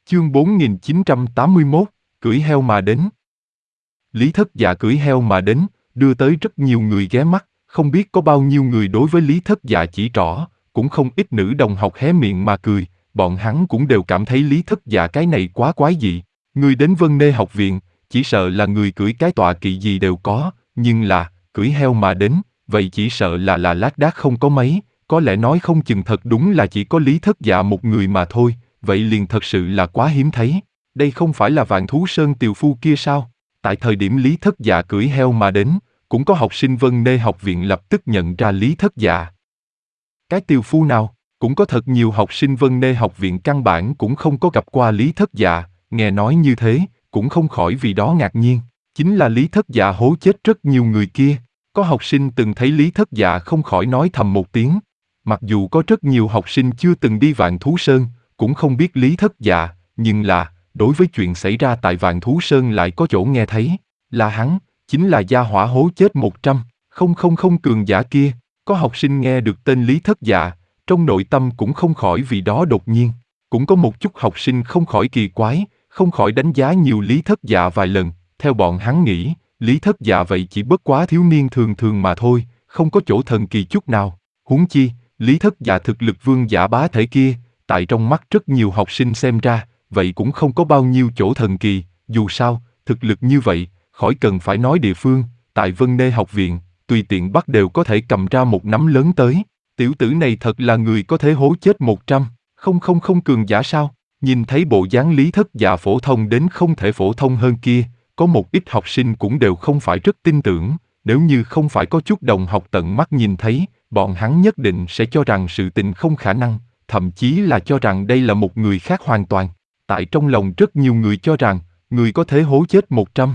Chương 4981, cưỡi heo mà đến. Lý Thất Dạ cưỡi heo mà đến, đưa tới rất nhiều người ghé mắt, không biết có bao nhiêu người đối với Lý Thất Dạ chỉ trỏ, cũng không ít nữ đồng học hé miệng mà cười, bọn hắn cũng đều cảm thấy Lý Thất Dạ cái này quá quái dị. Người đến Vân Nê học viện, chỉ sợ là người cưỡi cái tọa kỵ gì đều có, nhưng là, cưỡi heo mà đến, vậy chỉ sợ là lác đác không có mấy, có lẽ nói không chừng thật đúng là chỉ có Lý Thất Dạ một người mà thôi, vậy liền thật sự là quá hiếm thấy. Đây không phải là Vạn Thú Sơn tiều phu kia sao? Tại thời điểm Lý Thất Dạ cưỡi heo mà đến, cũng có học sinh Vân Nê học viện lập tức nhận ra Lý Thất Dạ. Cái tiều phu nào? Cũng có thật nhiều học sinh Vân Nê học viện căn bản cũng không có gặp qua Lý Thất Dạ, nghe nói như thế, cũng không khỏi vì đó ngạc nhiên. Chính là Lý Thất Dạ hố chết rất nhiều người kia. Có học sinh từng thấy Lý Thất Dạ không khỏi nói thầm một tiếng. Mặc dù có rất nhiều học sinh chưa từng đi Vạn Thú Sơn, cũng không biết Lý Thất Dạ, nhưng là, đối với chuyện xảy ra tại Vạn Thú Sơn lại có chỗ nghe thấy, là hắn, chính là gia hỏa hố chết 100,000 cường giả kia. Có học sinh nghe được tên Lý Thất Dạ, trong nội tâm cũng không khỏi vì đó đột nhiên. Cũng có một chút học sinh không khỏi kỳ quái, không khỏi đánh giá nhiều Lý Thất Dạ vài lần, theo bọn hắn nghĩ, Lý Thất Dạ vậy chỉ bất quá thiếu niên thường thường mà thôi, không có chỗ thần kỳ chút nào. Huống chi, Lý Thất Dạ thực lực vương giả bá thể kia, tại trong mắt rất nhiều học sinh xem ra, vậy cũng không có bao nhiêu chỗ thần kỳ, dù sao, thực lực như vậy, khỏi cần phải nói địa phương, tại Vân Nê học viện, tùy tiện bắt đều có thể cầm ra một nắm lớn tới. Tiểu tử này thật là người có thể hố chết 100,000 cường giả sao? Nhìn thấy bộ dáng Lý Thất Dạ phổ thông đến không thể phổ thông hơn kia, có một ít học sinh cũng đều không phải rất tin tưởng, nếu như không phải có chút đồng học tận mắt nhìn thấy, bọn hắn nhất định sẽ cho rằng sự tình không khả năng, thậm chí là cho rằng đây là một người khác hoàn toàn. Tại trong lòng rất nhiều người cho rằng, người có thể hố chết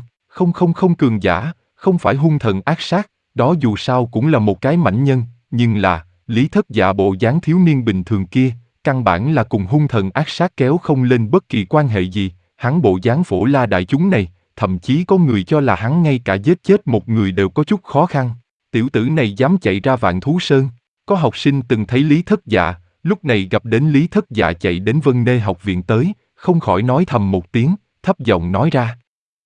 100,000 cường giả, không phải hung thần ác sát, đó dù sao cũng là một cái mãnh nhân, nhưng là, Lý Thất Dạ bộ dáng thiếu niên bình thường kia, căn bản là cùng hung thần ác sát kéo không lên bất kỳ quan hệ gì, hắn bộ dáng phổ la đại chúng này, thậm chí có người cho là hắn ngay cả giết chết một người đều có chút khó khăn. Tiểu tử này dám chạy ra Vạn Thú Sơn. Có học sinh từng thấy Lý Thất Dạ, lúc này gặp đến Lý Thất Dạ chạy đến Vân Nê học viện tới, không khỏi nói thầm một tiếng, thấp giọng nói ra.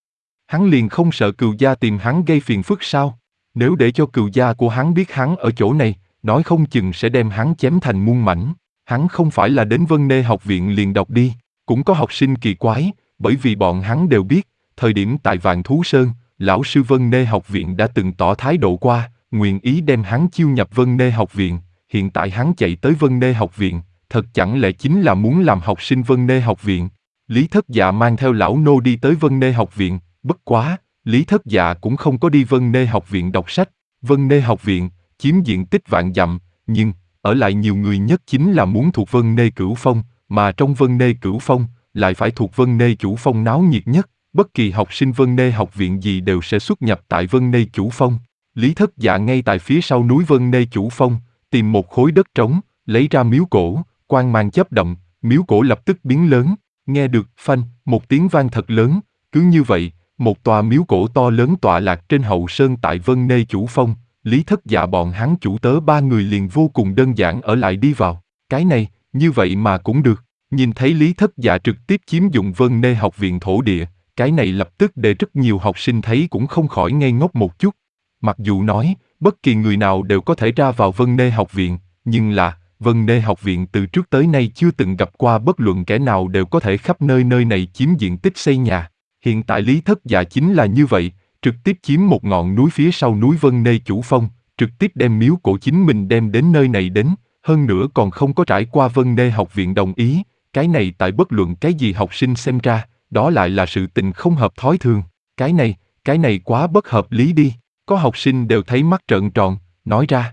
Hắn liền không sợ Cừu gia tìm hắn gây phiền phức sao? Nếu để cho Cừu gia của hắn biết hắn ở chỗ này, nói không chừng sẽ đem hắn chém thành muôn mảnh. Hắn không phải là đến Vân Nê học viện liền đọc đi. Cũng có học sinh kỳ quái, bởi vì bọn hắn đều biết, thời điểm tại Vạn Thú Sơn, lão sư Vân Nê học viện đã từng tỏ thái độ qua, nguyện ý đem hắn chiêu nhập Vân Nê học viện. Hiện tại hắn chạy tới Vân Nê học viện, thật chẳng lẽ chính là muốn làm học sinh Vân Nê học viện? Lý Thất Dạ mang theo lão nô đi tới Vân Nê học viện, bất quá, Lý Thất Dạ cũng không có đi Vân Nê học viện đọc sách. Vân Nê học viện, chiếm diện tích vạn dặm, nhưng, ở lại nhiều người nhất chính là muốn thuộc Vân Nê Cửu Phong, mà trong Vân Nê Cửu Phong, lại phải thuộc Vân Nê Chủ Phong náo nhiệt nhất, bất kỳ học sinh Vân Nê học viện gì đều sẽ xuất nhập tại Vân Nê Chủ Phong. Lý Thất Dạ ngay tại phía sau núi Vân Nê Chủ Phong, tìm một khối đất trống, lấy ra miếu cổ, quang mang chớp động, miếu cổ lập tức biến lớn, nghe được phanh, một tiếng vang thật lớn, cứ như vậy, một tòa miếu cổ to lớn tọa lạc trên hậu sơn tại Vân Nê Chủ Phong. Lý Thất Dạ bọn hắn chủ tớ ba người liền vô cùng đơn giản ở lại đi vào. Cái này, như vậy mà cũng được. Nhìn thấy Lý Thất Dạ trực tiếp chiếm dụng Vân Nê học viện thổ địa, cái này lập tức để rất nhiều học sinh thấy cũng không khỏi ngây ngốc một chút. Mặc dù nói, bất kỳ người nào đều có thể ra vào Vân Nê học viện, nhưng là, Vân Nê học viện từ trước tới nay chưa từng gặp qua bất luận kẻ nào đều có thể khắp nơi nơi này chiếm diện tích xây nhà. Hiện tại Lý Thất Dạ chính là như vậy, trực tiếp chiếm một ngọn núi phía sau núi Vân Nê Chủ Phong, trực tiếp đem miếu cổ chính mình đem đến nơi này đến, hơn nữa còn không có trải qua Vân Nê học viện đồng ý, cái này tại bất luận cái gì học sinh xem ra, đó lại là sự tình không hợp thói thường, cái này quá bất hợp lý đi, có học sinh đều thấy mắt trợn tròn, nói ra.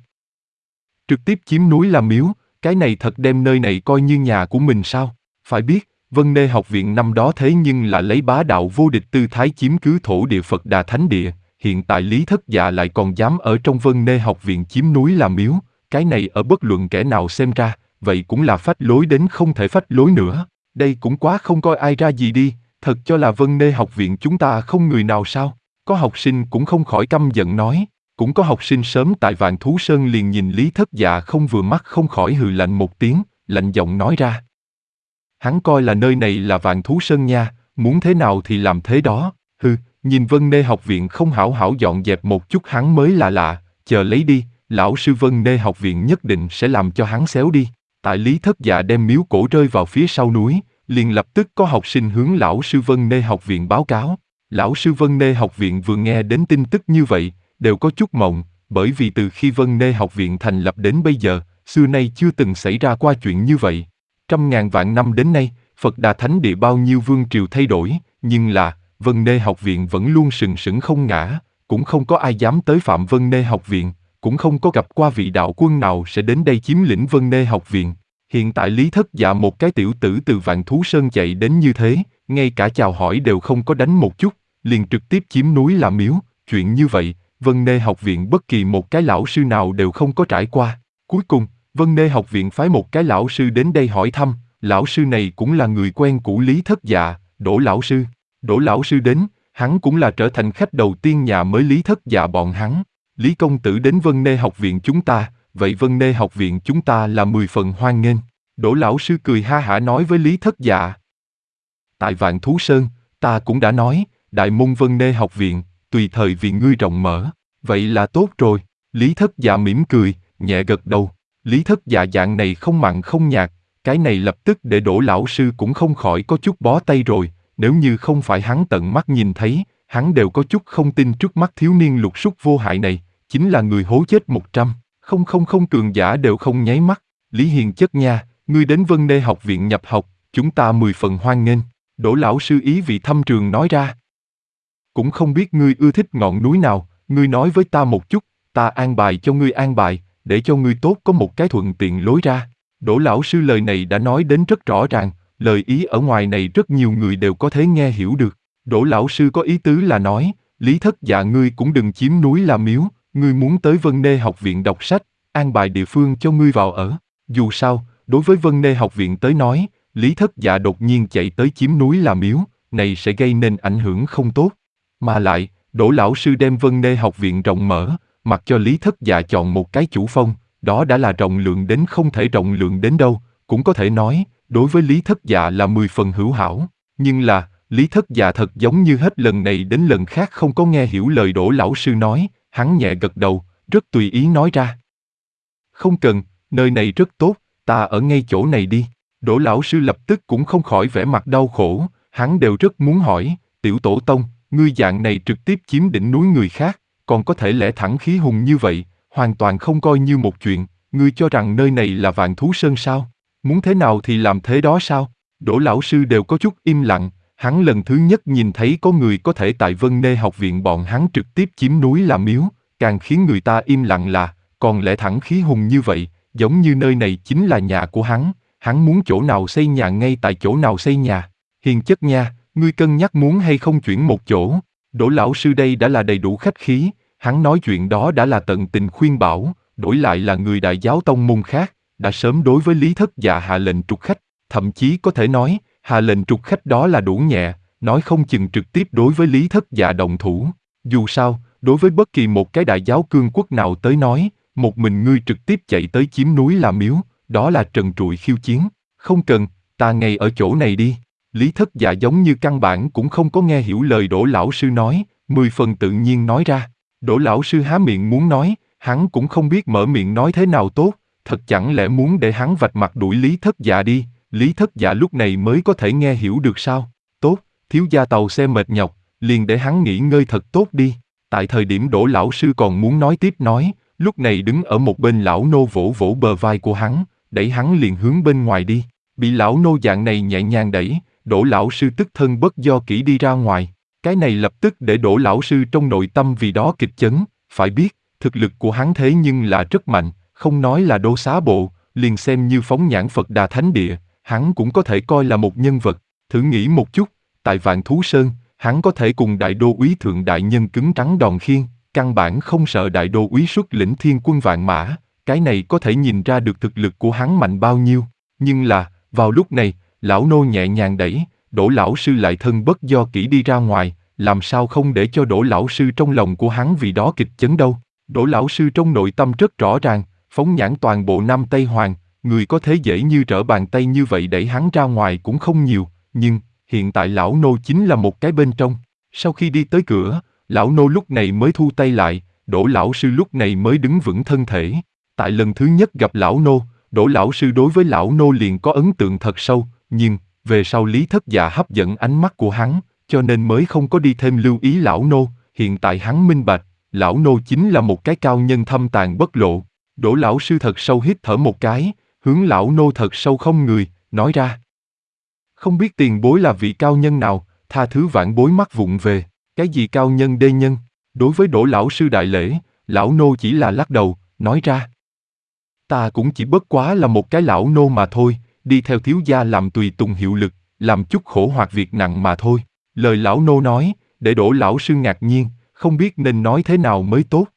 Trực tiếp chiếm núi làm miếu, cái này thật đem nơi này coi như nhà của mình sao? Phải biết, Vân Nê học viện năm đó thế nhưng là lấy bá đạo vô địch tư thái chiếm cứ thổ địa Phật Đà Thánh Địa, hiện tại Lý Thất Dạ lại còn dám ở trong Vân Nê học viện chiếm núi làm miếu, cái này ở bất luận kẻ nào xem ra, vậy cũng là phách lối đến không thể phách lối nữa, đây cũng quá không coi ai ra gì đi, thật cho là Vân Nê học viện chúng ta không người nào sao? Có học sinh cũng không khỏi căm giận nói, cũng có học sinh sớm tại Vạn Thú Sơn liền nhìn Lý Thất Dạ không vừa mắt không khỏi hừ lạnh một tiếng, lạnh giọng nói ra. Hắn coi là nơi này là Vạn Thú Sơn nha, muốn thế nào thì làm thế đó. Nhìn Vân Nê học viện không hảo hảo dọn dẹp một chút hắn mới là lạ, chờ lấy đi, lão sư Vân Nê học viện nhất định sẽ làm cho hắn xéo đi. Tại Lý Thất Dạ đem miếu cổ rơi vào phía sau núi, liền lập tức có học sinh hướng lão sư Vân Nê học viện báo cáo. Lão sư Vân Nê học viện vừa nghe đến tin tức như vậy, đều có chút mộng, bởi vì từ khi Vân Nê học viện thành lập đến bây giờ, xưa nay chưa từng xảy ra qua chuyện như vậy. Trăm ngàn vạn năm đến nay, Phật Đà Thánh Địa bao nhiêu vương triều thay đổi, nhưng là, Vân Nê học viện vẫn luôn sừng sững không ngã, cũng không có ai dám tới phạm Vân Nê học viện, cũng không có gặp qua vị đạo quân nào sẽ đến đây chiếm lĩnh Vân Nê học viện. Hiện tại Lý Thất Dạ một cái tiểu tử từ Vạn Thú Sơn chạy đến như thế, ngay cả chào hỏi đều không có đánh một chút, liền trực tiếp chiếm núi làm miếu, chuyện như vậy, Vân Nê học viện bất kỳ một cái lão sư nào đều không có trải qua. Cuối cùng, Vân Nê học viện phái một cái lão sư đến đây hỏi thăm, lão sư này cũng là người quen của Lý Thất Dạ, Đỗ lão sư. Đỗ lão sư đến, hắn cũng là trở thành khách đầu tiên nhà mới Lý Thất Dạ bọn hắn. Lý công tử đến Vân Nê học viện chúng ta, vậy Vân Nê học viện chúng ta là 10 phần hoan nghênh. Đỗ lão sư cười ha hả nói với Lý Thất Dạ. Tại Vạn Thú Sơn, ta cũng đã nói, đại môn Vân Nê học viện, tùy thời vì ngươi rộng mở. Vậy là tốt rồi. Lý Thất Dạ mỉm cười, nhẹ gật đầu. Lý Thất Dạ dạng này không mặn không nhạt, cái này lập tức để Đỗ lão sư cũng không khỏi có chút bó tay rồi. Nếu như không phải hắn tận mắt nhìn thấy, hắn đều có chút không tin trước mắt thiếu niên lục súc vô hại này, chính là người hố chết 100. Không cường giả đều không nháy mắt. Lý Hiền chất nha, ngươi đến Vân Nê học viện nhập học, chúng ta 10 phần hoan nghênh. Đỗ lão sư ý vị thâm trường nói ra. Cũng không biết ngươi ưa thích ngọn núi nào, ngươi nói với ta một chút, ta an bài cho ngươi an bài, để cho ngươi tốt có một cái thuận tiện lối ra. Đỗ lão sư lời này đã nói đến rất rõ ràng, lời ý ở ngoài này rất nhiều người đều có thể nghe hiểu được. Đỗ lão sư có ý tứ là nói, Lý Thất Dạ ngươi cũng đừng chiếm núi làm miếu, ngươi muốn tới Vân Nê học viện đọc sách, an bài địa phương cho ngươi vào ở. Dù sao, đối với Vân Nê học viện tới nói, Lý Thất Dạ đột nhiên chạy tới chiếm núi làm miếu, này sẽ gây nên ảnh hưởng không tốt. Mà lại, Đỗ lão sư đem Vân Nê học viện rộng mở, mặc cho Lý Thất Dạ chọn một cái chủ phong, đó đã là rộng lượng đến không thể rộng lượng đến đâu, cũng có thể nói, đối với Lý Thất Dạ là 10 phần hữu hảo. Nhưng là, Lý Thất Dạ thật giống như hết lần này đến lần khác không có nghe hiểu lời Đỗ lão sư nói, hắn nhẹ gật đầu, rất tùy ý nói ra. Không cần, nơi này rất tốt, ta ở ngay chỗ này đi. Đỗ lão sư lập tức cũng không khỏi vẻ mặt đau khổ, hắn đều rất muốn hỏi, tiểu tổ tông, ngươi dạng này trực tiếp chiếm đỉnh núi người khác, còn có thể lẽ thẳng khí hùng như vậy, hoàn toàn không coi như một chuyện, ngươi cho rằng nơi này là Vạn Thú Sơn sao? Muốn thế nào thì làm thế đó sao? Đỗ lão sư đều có chút im lặng, hắn lần thứ nhất nhìn thấy có người có thể tại Vân Nê học viện bọn hắn trực tiếp chiếm núi làm miếu, càng khiến người ta im lặng là, còn lẽ thẳng khí hùng như vậy, giống như nơi này chính là nhà của hắn muốn chỗ nào xây nhà ngay tại chỗ nào xây nhà. Hiền chất nha, ngươi cân nhắc muốn hay không chuyển một chỗ. Đỗ lão sư đây đã là đầy đủ khách khí, hắn nói chuyện đó đã là tận tình khuyên bảo, đổi lại là người đại giáo tông môn khác, đã sớm đối với Lý Thất Dạ hạ lệnh trục khách, thậm chí có thể nói, hạ lệnh trục khách đó là đủ nhẹ, nói không chừng trực tiếp đối với Lý Thất Dạ động thủ. Dù sao, đối với bất kỳ một cái đại giáo cương quốc nào tới nói, một mình ngươi trực tiếp chạy tới chiếm núi làm miếu, đó là trần trụi khiêu chiến. Không cần, ta ngay ở chỗ này đi. Lý Thất Dạ giống như căn bản cũng không có nghe hiểu lời Đỗ lão sư nói, 10 phần tự nhiên nói ra. Đỗ lão sư há miệng muốn nói, hắn cũng không biết mở miệng nói thế nào tốt, thật chẳng lẽ muốn để hắn vạch mặt đuổi Lý Thất Dạ đi, Lý Thất Dạ lúc này mới có thể nghe hiểu được sao? Tốt, thiếu gia tàu xe mệt nhọc, liền để hắn nghỉ ngơi thật tốt đi. Tại thời điểm Đỗ lão sư còn muốn nói tiếp nói, lúc này đứng ở một bên lão nô vỗ vỗ bờ vai của hắn, đẩy hắn liền hướng bên ngoài đi. Bị lão nô dạng này nhẹ nhàng đẩy, Đỗ lão sư tức thân bất do kỹ đi ra ngoài. Cái này lập tức để Đỗ lão sư trong nội tâm vì đó kịch chấn, phải biết, thực lực của hắn thế nhưng là rất mạnh, không nói là Đô Xá Bộ, liền xem như phóng nhãn Phật Đà Thánh Địa, hắn cũng có thể coi là một nhân vật. Thử nghĩ một chút, tại Vạn Thú Sơn, hắn có thể cùng đại đô úy thượng đại nhân cứng trắng đòn khiên, căn bản không sợ đại đô úy xuất lĩnh thiên quân vạn mã, cái này có thể nhìn ra được thực lực của hắn mạnh bao nhiêu. Nhưng là, vào lúc này, lão nô nhẹ nhàng đẩy, Đỗ lão sư lại thân bất do kỹ đi ra ngoài, làm sao không để cho Đỗ lão sư trong lòng của hắn vì đó kịch chấn đâu. Đỗ lão sư trong nội tâm rất rõ ràng, phóng nhãn toàn bộ Nam Tây Hoàng, người có thể dễ như trở bàn tay như vậy đẩy hắn ra ngoài cũng không nhiều, nhưng, hiện tại lão nô chính là một cái bên trong. Sau khi đi tới cửa, lão nô lúc này mới thu tay lại, Đỗ lão sư lúc này mới đứng vững thân thể. Tại lần thứ nhất gặp lão nô, Đỗ lão sư đối với lão nô liền có ấn tượng thật sâu, nhưng, về sau Lý Thất Dạ hấp dẫn ánh mắt của hắn, cho nên mới không có đi thêm lưu ý lão nô, hiện tại hắn minh bạch, lão nô chính là một cái cao nhân thâm tàn bất lộ. Đỗ lão sư thật sâu hít thở một cái, hướng lão nô thật sâu không người, nói ra. Không biết tiền bối là vị cao nhân nào, tha thứ vãn bối mắc vụng về, cái gì cao nhân đê nhân. Đối với Đỗ lão sư đại lễ, lão nô chỉ là lắc đầu, nói ra. Ta cũng chỉ bất quá là một cái lão nô mà thôi, đi theo thiếu gia làm tùy tùng hiệu lực, làm chút khổ hoặc việc nặng mà thôi. Lời lão nô nói, để Đỗ lão sư ngạc nhiên, không biết nên nói thế nào mới tốt.